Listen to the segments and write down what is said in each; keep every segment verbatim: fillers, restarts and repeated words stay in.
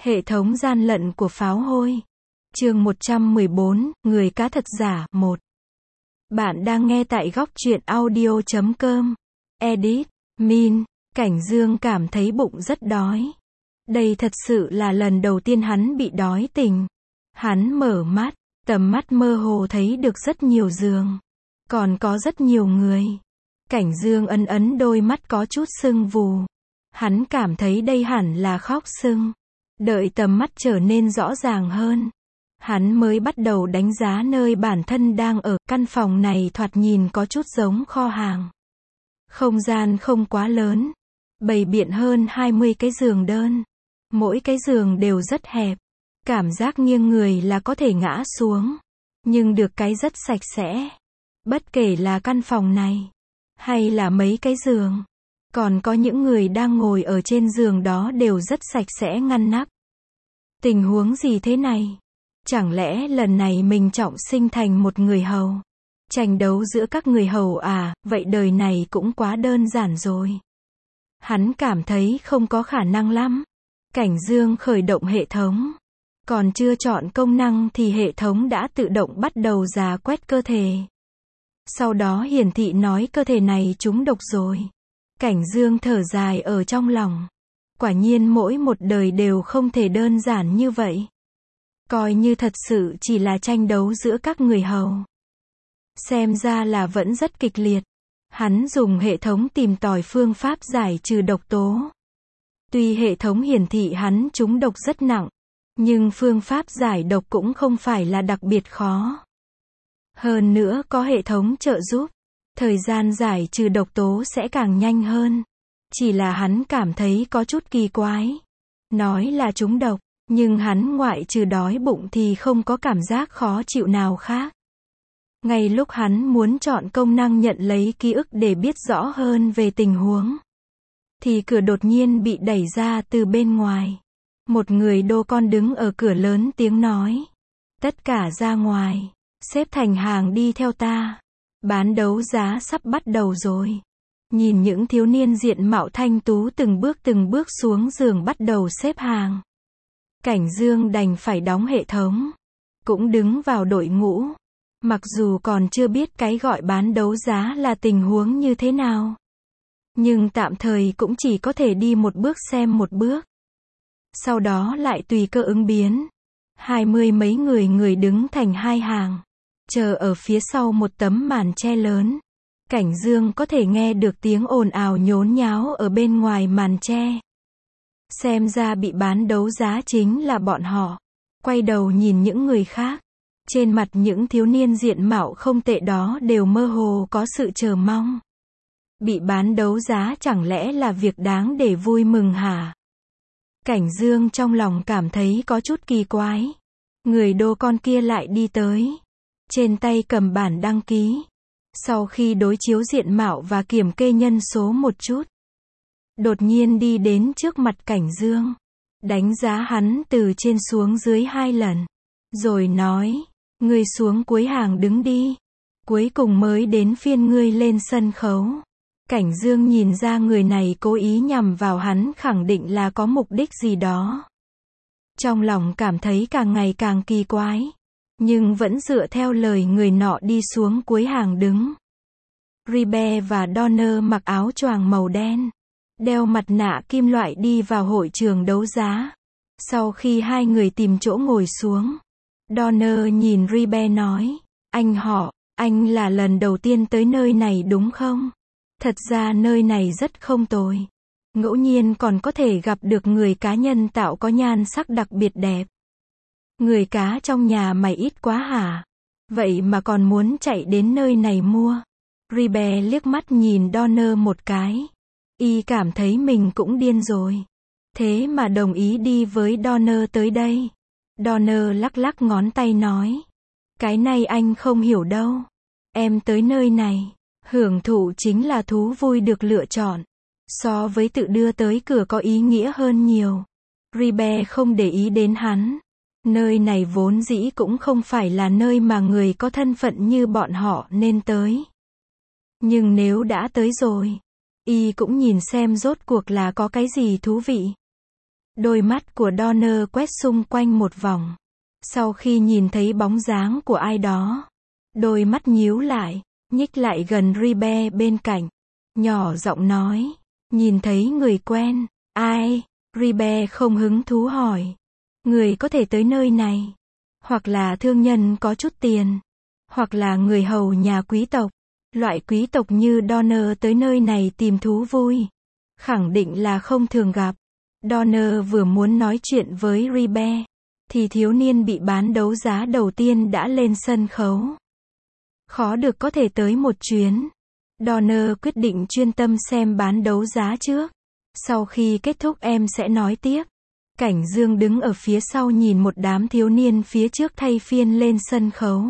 Hệ thống gian lận của pháo hôi. Chương một trăm mười bốn, người cá thật giả, một. Bạn đang nghe tại góc truyện audio chấm com. Edit, Min, Cảnh Dương cảm thấy bụng rất đói. Đây thật sự là lần đầu tiên hắn bị đói tình. Hắn mở mắt, tầm mắt mơ hồ thấy được rất nhiều giường. Còn có rất nhiều người. Cảnh Dương ấn ấn đôi mắt có chút sưng vù. Hắn cảm thấy đây hẳn là khóc sưng. Đợi tầm mắt trở nên rõ ràng hơn, hắn mới bắt đầu đánh giá nơi bản thân đang ở. Căn phòng này thoạt nhìn có chút giống kho hàng. Không gian không quá lớn, bày biện hơn hai mươi cái giường đơn. Mỗi cái giường đều rất hẹp, cảm giác nghiêng người là có thể ngã xuống. Nhưng được cái rất sạch sẽ. Bất kể là căn phòng này, hay là mấy cái giường, còn có những người đang ngồi ở trên giường đó đều rất sạch sẽ ngăn nắp. Tình huống gì thế này? Chẳng lẽ lần này mình trọng sinh thành một người hầu? Tranh đấu giữa các người hầu à, vậy đời này cũng quá đơn giản rồi. Hắn cảm thấy không có khả năng lắm. Cảnh Dương khởi động hệ thống. Còn chưa chọn công năng thì hệ thống đã tự động bắt đầu rà quét cơ thể. Sau đó hiển thị nói cơ thể này trúng độc rồi. Cảnh Dương thở dài ở trong lòng. Quả nhiên mỗi một đời đều không thể đơn giản như vậy. Coi như thật sự chỉ là tranh đấu giữa các người hầu. Xem ra là vẫn rất kịch liệt. Hắn dùng hệ thống tìm tòi phương pháp giải trừ độc tố. Tuy hệ thống hiển thị hắn trúng độc rất nặng, nhưng phương pháp giải độc cũng không phải là đặc biệt khó. Hơn nữa có hệ thống trợ giúp, thời gian giải trừ độc tố sẽ càng nhanh hơn. Chỉ là hắn cảm thấy có chút kỳ quái. Nói là trúng độc, nhưng hắn ngoại trừ đói bụng thì không có cảm giác khó chịu nào khác. Ngay lúc hắn muốn chọn công năng nhận lấy ký ức để biết rõ hơn về tình huống, thì cửa đột nhiên bị đẩy ra từ bên ngoài. Một người đô con đứng ở cửa lớn tiếng nói. Tất cả ra ngoài, xếp thành hàng đi theo ta. Bán đấu giá sắp bắt đầu rồi. Nhìn những thiếu niên diện mạo thanh tú từng bước từng bước xuống giường bắt đầu xếp hàng. Cảnh Dương đành phải đóng hệ thống. Cũng đứng vào đội ngũ. Mặc dù còn chưa biết cái gọi bán đấu giá là tình huống như thế nào. Nhưng tạm thời cũng chỉ có thể đi một bước xem một bước. Sau đó lại tùy cơ ứng biến. Hai mươi mấy người người đứng thành hai hàng. Chờ ở phía sau một tấm màn che lớn. Cảnh Dương có thể nghe được tiếng ồn ào nhốn nháo ở bên ngoài màn che. Xem ra bị bán đấu giá chính là bọn họ. Quay đầu nhìn những người khác. Trên mặt những thiếu niên diện mạo không tệ đó đều mơ hồ có sự chờ mong. Bị bán đấu giá chẳng lẽ là việc đáng để vui mừng hả? Cảnh Dương trong lòng cảm thấy có chút kỳ quái. Người đô con kia lại đi tới. Trên tay cầm bản đăng ký. Sau khi đối chiếu diện mạo và kiểm kê nhân số một chút, đột nhiên đi đến trước mặt Cảnh Dương. Đánh giá hắn từ trên xuống dưới hai lần. Rồi nói, ngươi xuống cuối hàng đứng đi. Cuối cùng mới đến phiên ngươi lên sân khấu. Cảnh Dương nhìn ra người này cố ý nhằm vào hắn, khẳng định là có mục đích gì đó. Trong lòng cảm thấy càng ngày càng kỳ quái. Nhưng vẫn dựa theo lời người nọ đi xuống cuối hàng đứng. Ribe và Donner mặc áo choàng màu đen, đeo mặt nạ kim loại đi vào hội trường đấu giá. Sau khi hai người tìm chỗ ngồi xuống, Donner nhìn Ribe nói, anh họ, anh là lần đầu tiên tới nơi này đúng không? Thật ra nơi này rất không tồi. Ngẫu nhiên còn có thể gặp được người cá nhân tạo có nhan sắc đặc biệt đẹp. Người cá trong nhà mày ít quá hả? Vậy mà còn muốn chạy đến nơi này mua. Ribe liếc mắt nhìn Donner một cái. Y cảm thấy mình cũng điên rồi. Thế mà đồng ý đi với Donner tới đây. Donner lắc lắc ngón tay nói. Cái này anh không hiểu đâu. Em tới nơi này, hưởng thụ chính là thú vui được lựa chọn. So với tự đưa tới cửa có ý nghĩa hơn nhiều. Ribe không để ý đến hắn. Nơi này vốn dĩ cũng không phải là nơi mà người có thân phận như bọn họ nên tới. Nhưng nếu đã tới rồi, y cũng nhìn xem rốt cuộc là có cái gì thú vị. Đôi mắt của Donner quét xung quanh một vòng. Sau khi nhìn thấy bóng dáng của ai đó, đôi mắt nhíu lại, nhích lại gần Ribe bên cạnh, nhỏ giọng nói, nhìn thấy người quen, ai? Ribe không hứng thú hỏi. Người có thể tới nơi này, hoặc là thương nhân có chút tiền, hoặc là người hầu nhà quý tộc. Loại quý tộc như Donner tới nơi này tìm thú vui, khẳng định là không thường gặp. Donner vừa muốn nói chuyện với Ribe, thì thiếu niên bị bán đấu giá đầu tiên đã lên sân khấu. Khó được có thể tới một chuyến. Donner quyết định chuyên tâm xem bán đấu giá trước. Sau khi kết thúc em sẽ nói tiếp. Cảnh Dương đứng ở phía sau nhìn một đám thiếu niên phía trước thay phiên lên sân khấu.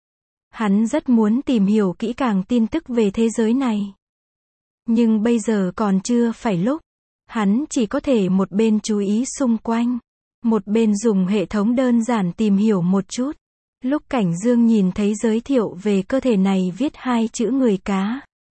Hắn rất muốn tìm hiểu kỹ càng tin tức về thế giới này. Nhưng bây giờ còn chưa phải lúc. Hắn chỉ có thể một bên chú ý xung quanh, một bên dùng hệ thống đơn giản tìm hiểu một chút. Lúc Cảnh Dương nhìn thấy giới thiệu về cơ thể này viết hai chữ người cá,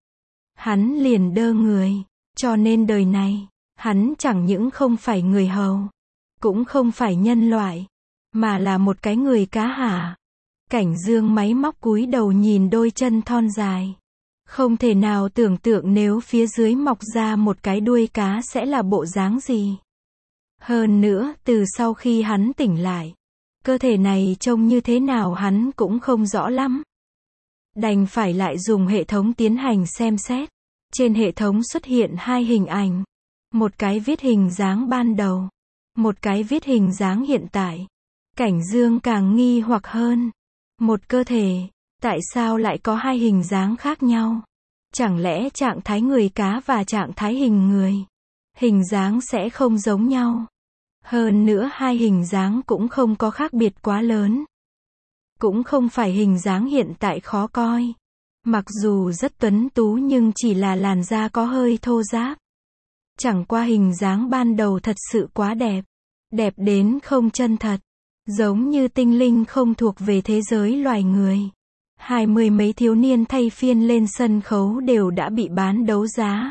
hắn liền đơ người. Cho nên đời này, hắn chẳng những không phải người hầu, cũng không phải nhân loại, mà là một cái người cá hả? Cảnh Dương máy móc cúi đầu nhìn đôi chân thon dài. Không thể nào tưởng tượng nếu phía dưới mọc ra một cái đuôi cá sẽ là bộ dáng gì. Hơn nữa, từ sau khi hắn tỉnh lại, cơ thể này trông như thế nào hắn cũng không rõ lắm. Đành phải lại dùng hệ thống tiến hành xem xét. Trên hệ thống xuất hiện hai hình ảnh. Một cái viết hình dáng ban đầu, một cái viết hình dáng hiện tại. Cảnh Dương càng nghi hoặc hơn. Một cơ thể, tại sao lại có hai hình dáng khác nhau? Chẳng lẽ trạng thái người cá và trạng thái hình người, hình dáng sẽ không giống nhau? Hơn nữa hai hình dáng cũng không có khác biệt quá lớn. Cũng không phải hình dáng hiện tại khó coi. Mặc dù rất tuấn tú nhưng chỉ là làn da có hơi thô ráp. Chẳng qua hình dáng ban đầu thật sự quá đẹp. Đẹp đến không chân thật. Giống như tinh linh không thuộc về thế giới loài người. Hai mươi mấy thiếu niên thay phiên lên sân khấu đều đã bị bán đấu giá.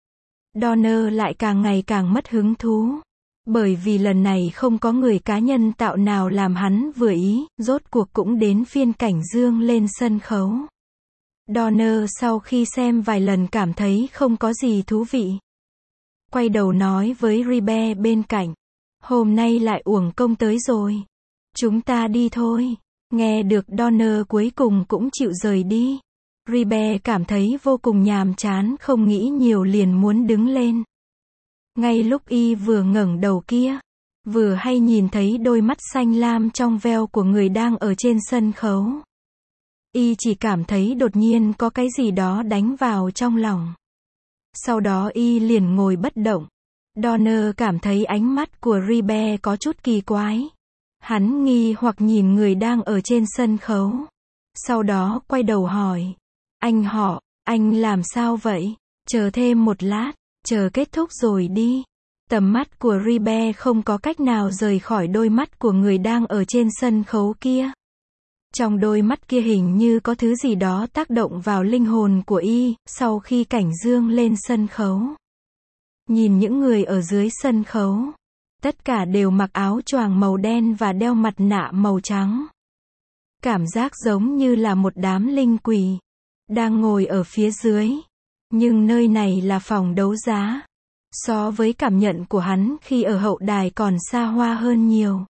Donner lại càng ngày càng mất hứng thú. Bởi vì lần này không có người cá nhân tạo nào làm hắn vừa ý, rốt cuộc cũng đến phiên Cảnh Dương lên sân khấu. Donner sau khi xem vài lần cảm thấy không có gì thú vị. Quay đầu nói với Ribe bên cạnh. Hôm nay lại uổng công tới rồi. Chúng ta đi thôi. Nghe được Donner cuối cùng cũng chịu rời đi. Ribe cảm thấy vô cùng nhàm chán, không nghĩ nhiều liền muốn đứng lên. Ngay lúc y vừa ngẩng đầu kia, vừa hay nhìn thấy đôi mắt xanh lam trong veo của người đang ở trên sân khấu. Y chỉ cảm thấy đột nhiên có cái gì đó đánh vào trong lòng. Sau đó y liền ngồi bất động. Donner cảm thấy ánh mắt của Ribe có chút kỳ quái. Hắn nghi hoặc nhìn người đang ở trên sân khấu. Sau đó quay đầu hỏi. Anh họ, anh làm sao vậy? Chờ thêm một lát, chờ kết thúc rồi đi. Tầm mắt của Ribe không có cách nào rời khỏi đôi mắt của người đang ở trên sân khấu kia. Trong đôi mắt kia hình như có thứ gì đó tác động vào linh hồn của y, sau khi Cảnh Dương lên sân khấu. Nhìn những người ở dưới sân khấu. Tất cả đều mặc áo choàng màu đen và đeo mặt nạ màu trắng. Cảm giác giống như là một đám linh quỷ đang ngồi ở phía dưới. Nhưng nơi này là phòng đấu giá. So với cảm nhận của hắn khi ở hậu đài còn xa hoa hơn nhiều.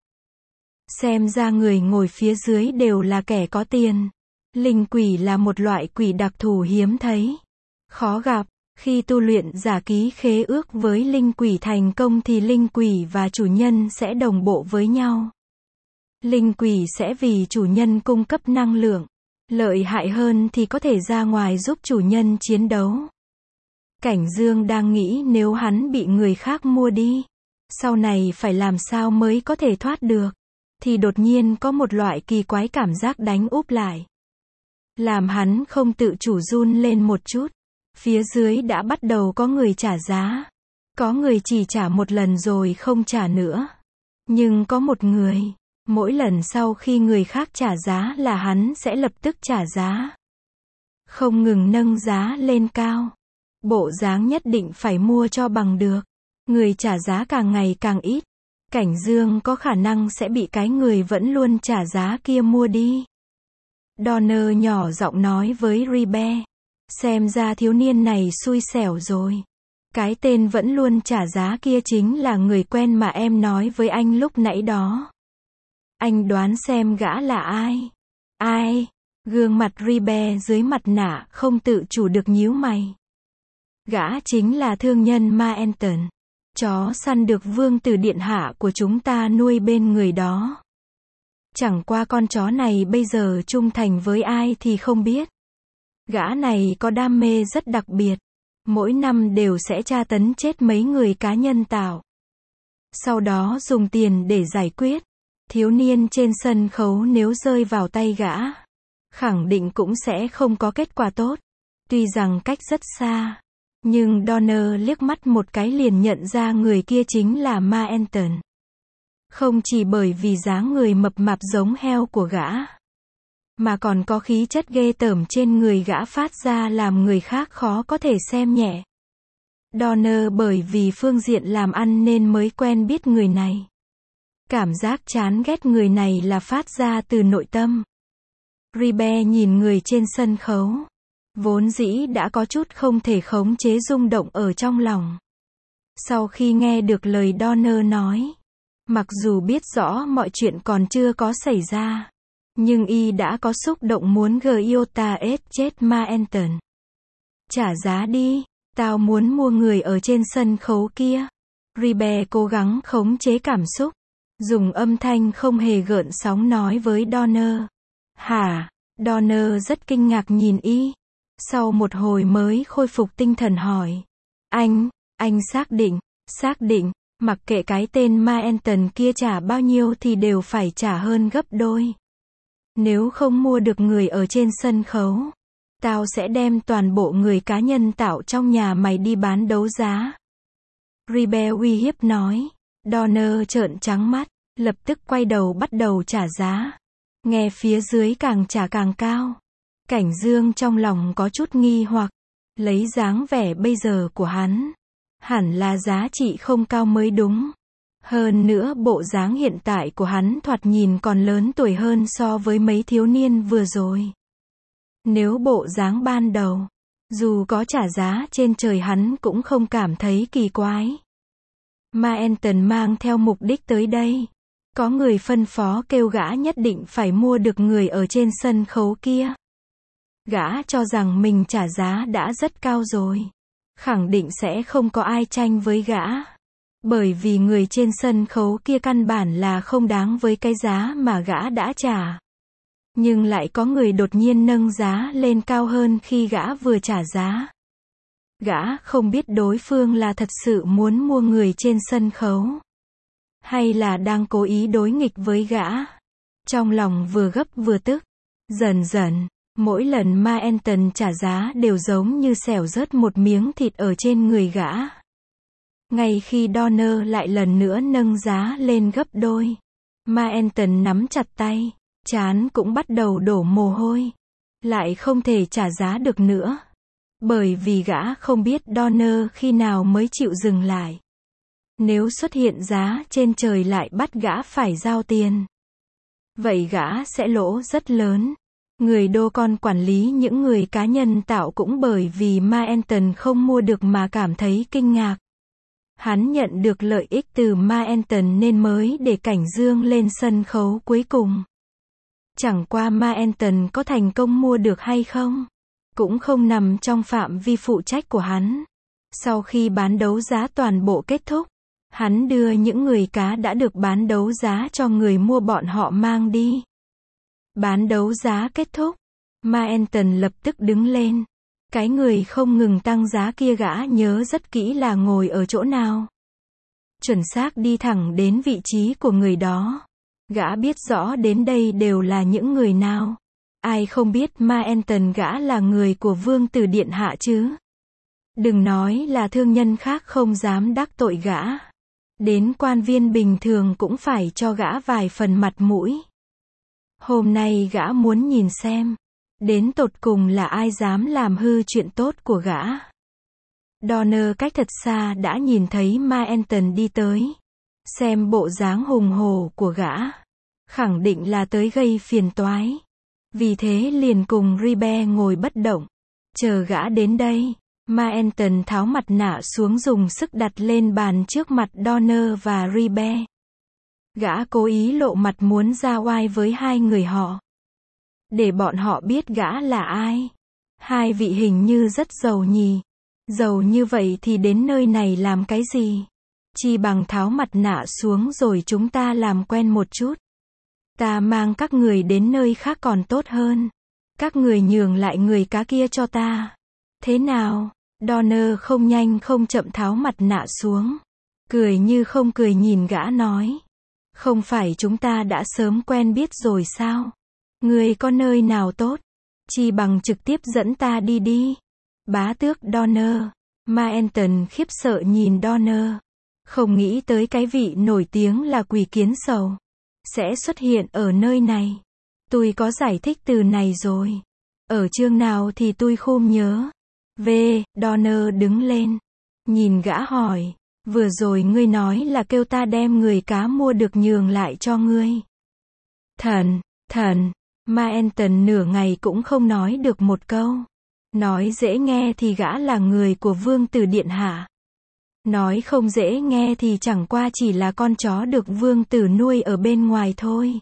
Xem ra người ngồi phía dưới đều là kẻ có tiền. Linh quỷ là một loại quỷ đặc thù hiếm thấy, khó gặp. Khi tu luyện giả ký khế ước với linh quỷ thành công thì linh quỷ và chủ nhân sẽ đồng bộ với nhau. Linh quỷ sẽ vì chủ nhân cung cấp năng lượng. Lợi hại hơn thì có thể ra ngoài giúp chủ nhân chiến đấu. Cảnh Dương đang nghĩ nếu hắn bị người khác mua đi, sau này phải làm sao mới có thể thoát được. Thì đột nhiên có một loại kỳ quái cảm giác đánh úp lại. Làm hắn không tự chủ run lên một chút. Phía dưới đã bắt đầu có người trả giá. Có người chỉ trả một lần rồi không trả nữa. Nhưng có một người, mỗi lần sau khi người khác trả giá là hắn sẽ lập tức trả giá. Không ngừng nâng giá lên cao. Bộ dáng nhất định phải mua cho bằng được. Người trả giá càng ngày càng ít. Cảnh Dương có khả năng sẽ bị cái người vẫn luôn trả giá kia mua đi. Donner nhỏ giọng nói với Ribe. Xem ra thiếu niên này xui xẻo rồi. Cái tên vẫn luôn trả giá kia chính là người quen mà em nói với anh lúc nãy đó. Anh đoán xem gã là ai? Ai? Gương mặt Ribe dưới mặt nạ không tự chủ được nhíu mày. Gã chính là thương nhân Maenton. Chó săn được vương tử điện hạ của chúng ta nuôi bên người đó. Chẳng qua con chó này bây giờ trung thành với ai thì không biết. Gã này có đam mê rất đặc biệt. Mỗi năm đều sẽ tra tấn chết mấy người cá nhân tạo. Sau đó dùng tiền để giải quyết. Thiếu niên trên sân khấu nếu rơi vào tay gã, khẳng định cũng sẽ không có kết quả tốt. Tuy rằng cách rất xa, nhưng Donner liếc mắt một cái liền nhận ra người kia chính là Maenton. Không chỉ bởi vì dáng người mập mạp giống heo của gã, mà còn có khí chất ghê tởm trên người gã phát ra làm người khác khó có thể xem nhẹ. Donner bởi vì phương diện làm ăn nên mới quen biết người này. Cảm giác chán ghét người này là phát ra từ nội tâm. Ribe nhìn người trên sân khấu. Vốn dĩ đã có chút không thể khống chế rung động ở trong lòng. Sau khi nghe được lời Donner nói, mặc dù biết rõ mọi chuyện còn chưa có xảy ra, nhưng y đã có xúc động muốn Giota ết chết Maenton. Trả giá đi, tao muốn mua người ở trên sân khấu kia. Ribe cố gắng khống chế cảm xúc, dùng âm thanh không hề gợn sóng nói với Donner. Hả? Donner rất kinh ngạc nhìn y. Sau một hồi mới khôi phục tinh thần hỏi. Anh, anh xác định, xác định, mặc kệ cái tên Maenton kia trả bao nhiêu thì đều phải trả hơn gấp đôi. Nếu không mua được người ở trên sân khấu, tao sẽ đem toàn bộ người cá nhân tạo trong nhà mày đi bán đấu giá. Ribe uy hiếp nói. Donner trợn trắng mắt, lập tức quay đầu bắt đầu trả giá. Nghe phía dưới càng trả càng cao. Cảnh Dương trong lòng có chút nghi hoặc, lấy dáng vẻ bây giờ của hắn, hẳn là giá trị không cao mới đúng. Hơn nữa bộ dáng hiện tại của hắn thoạt nhìn còn lớn tuổi hơn so với mấy thiếu niên vừa rồi. Nếu bộ dáng ban đầu, dù có trả giá trên trời hắn cũng không cảm thấy kỳ quái. Maenton mang theo mục đích tới đây. Có người phân phó kêu gã nhất định phải mua được người ở trên sân khấu kia. Gã cho rằng mình trả giá đã rất cao rồi. Khẳng định sẽ không có ai tranh với gã. Bởi vì người trên sân khấu kia căn bản là không đáng với cái giá mà gã đã trả. Nhưng lại có người đột nhiên nâng giá lên cao hơn khi gã vừa trả giá. Gã không biết đối phương là thật sự muốn mua người trên sân khấu, hay là đang cố ý đối nghịch với gã. Trong lòng vừa gấp vừa tức. Dần dần, mỗi lần Maenton trả giá đều giống như xẻo rớt một miếng thịt ở trên người gã. Ngay khi Donner lại lần nữa nâng giá lên gấp đôi, Maenton nắm chặt tay, trán cũng bắt đầu đổ mồ hôi. Lại không thể trả giá được nữa. Bởi vì gã không biết Donner khi nào mới chịu dừng lại. Nếu xuất hiện giá trên trời lại bắt gã phải giao tiền, vậy gã sẽ lỗ rất lớn. Người đô con quản lý những người cá nhân tạo cũng bởi vì Maenton không mua được mà cảm thấy kinh ngạc. Hắn nhận được lợi ích từ Maenton nên mới để Cảnh Dương lên sân khấu cuối cùng. Chẳng qua Maenton có thành công mua được hay không, cũng không nằm trong phạm vi phụ trách của hắn. Sau khi bán đấu giá toàn bộ kết thúc, hắn đưa những người cá đã được bán đấu giá cho người mua bọn họ mang đi. Bán đấu giá kết thúc, Maenton lập tức đứng lên. Cái người không ngừng tăng giá kia gã nhớ rất kỹ là ngồi ở chỗ nào. Chuẩn xác đi thẳng đến vị trí của người đó. Gã biết rõ đến đây đều là những người nào. Ai không biết Maenton gã là người của vương tử điện hạ chứ. Đừng nói là thương nhân khác không dám đắc tội gã. Đến quan viên bình thường cũng phải cho gã vài phần mặt mũi. Hôm nay gã muốn nhìn xem, đến tột cùng là ai dám làm hư chuyện tốt của gã. Donner cách thật xa đã nhìn thấy Maenton đi tới. Xem bộ dáng hùng hổ của gã, khẳng định là tới gây phiền toái. Vì thế liền cùng Ribe ngồi bất động, chờ gã đến đây. Manton tháo mặt nạ xuống dùng sức đặt lên bàn trước mặt Donner và Ribe. Gã cố ý lộ mặt muốn ra oai với hai người họ, để bọn họ biết gã là ai. Hai vị hình như rất giàu nhỉ. Giàu như vậy thì đến nơi này làm cái gì? Chi bằng tháo mặt nạ xuống rồi chúng ta làm quen một chút. Ta mang các người đến nơi khác còn tốt hơn. Các người nhường lại người cá kia cho ta. Thế nào? Donner không nhanh không chậm tháo mặt nạ xuống. Cười như không cười nhìn gã nói. Không phải chúng ta đã sớm quen biết rồi sao? Người có nơi nào tốt? Chi bằng trực tiếp dẫn ta đi đi. Bá tước Donner. Manton khiếp sợ nhìn Donner. Không nghĩ tới cái vị nổi tiếng là quỷ kiến sầu sẽ xuất hiện ở nơi này. Tôi có giải thích từ này rồi. Ở chương nào thì tôi không nhớ. V. Donner đứng lên. Nhìn gã hỏi. Vừa rồi ngươi nói là kêu ta đem người cá mua được nhường lại cho ngươi. Thần, thần. Manton nửa ngày cũng không nói được một câu. Nói dễ nghe thì gã là người của vương tử điện hạ. Nói không dễ nghe thì chẳng qua chỉ là con chó được vương tử nuôi ở bên ngoài thôi.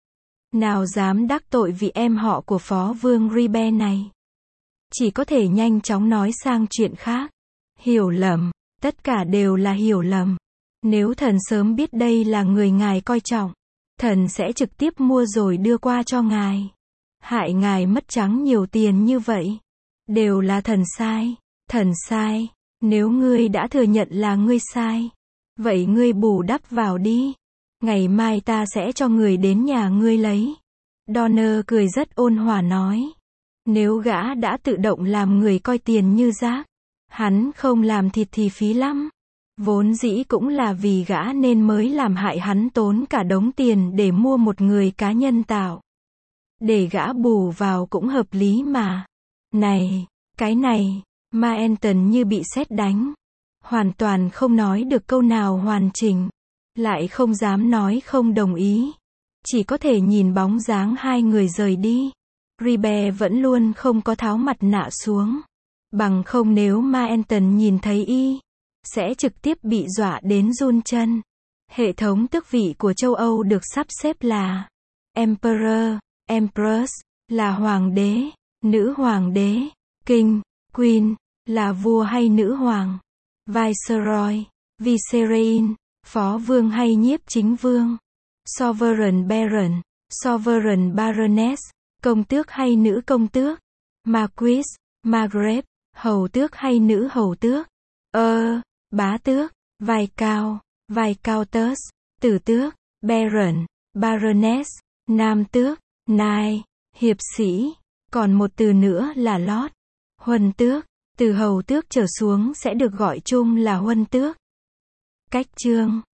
Nào dám đắc tội vị em họ của phó vương Ribe này. Chỉ có thể nhanh chóng nói sang chuyện khác. Hiểu lầm, tất cả đều là hiểu lầm. Nếu thần sớm biết đây là người ngài coi trọng, thần sẽ trực tiếp mua rồi đưa qua cho ngài. Hại ngài mất trắng nhiều tiền như vậy. Đều là thần sai. Thần sai. Nếu ngươi đã thừa nhận là ngươi sai, vậy ngươi bù đắp vào đi. Ngày mai ta sẽ cho người đến nhà ngươi lấy. Donner cười rất ôn hòa nói. Nếu gã đã tự động làm người coi tiền như rác, hắn không làm thịt thì phí lắm. Vốn dĩ cũng là vì gã nên mới làm hại hắn tốn cả đống tiền để mua một người cá nhân tạo. Để gã bù vào cũng hợp lý mà. Này, cái này, Manton như bị sét đánh. Hoàn toàn không nói được câu nào hoàn chỉnh. Lại không dám nói không đồng ý. Chỉ có thể nhìn bóng dáng hai người rời đi. Ribe vẫn luôn không có tháo mặt nạ xuống. Bằng không nếu Manton nhìn thấy y, sẽ trực tiếp bị dọa đến run chân. Hệ thống tước vị của châu Âu được sắp xếp là Emperor, Empress, là hoàng đế, nữ hoàng đế, King, Queen, là vua hay nữ hoàng, Viceroy, Vicereine, phó vương hay nhiếp chính vương, Sovereign Baron, Sovereign Baroness, công tước hay nữ công tước, Marquis, Margrave, hầu tước hay nữ hầu tước, ơ, bá tước, Viscount, Viscountess, tử tước, Baron, Baroness, nam tước, nai, hiệp sĩ, còn một từ nữa là lord, huân tước, từ hầu tước trở xuống sẽ được gọi chung là huân tước. Cách chương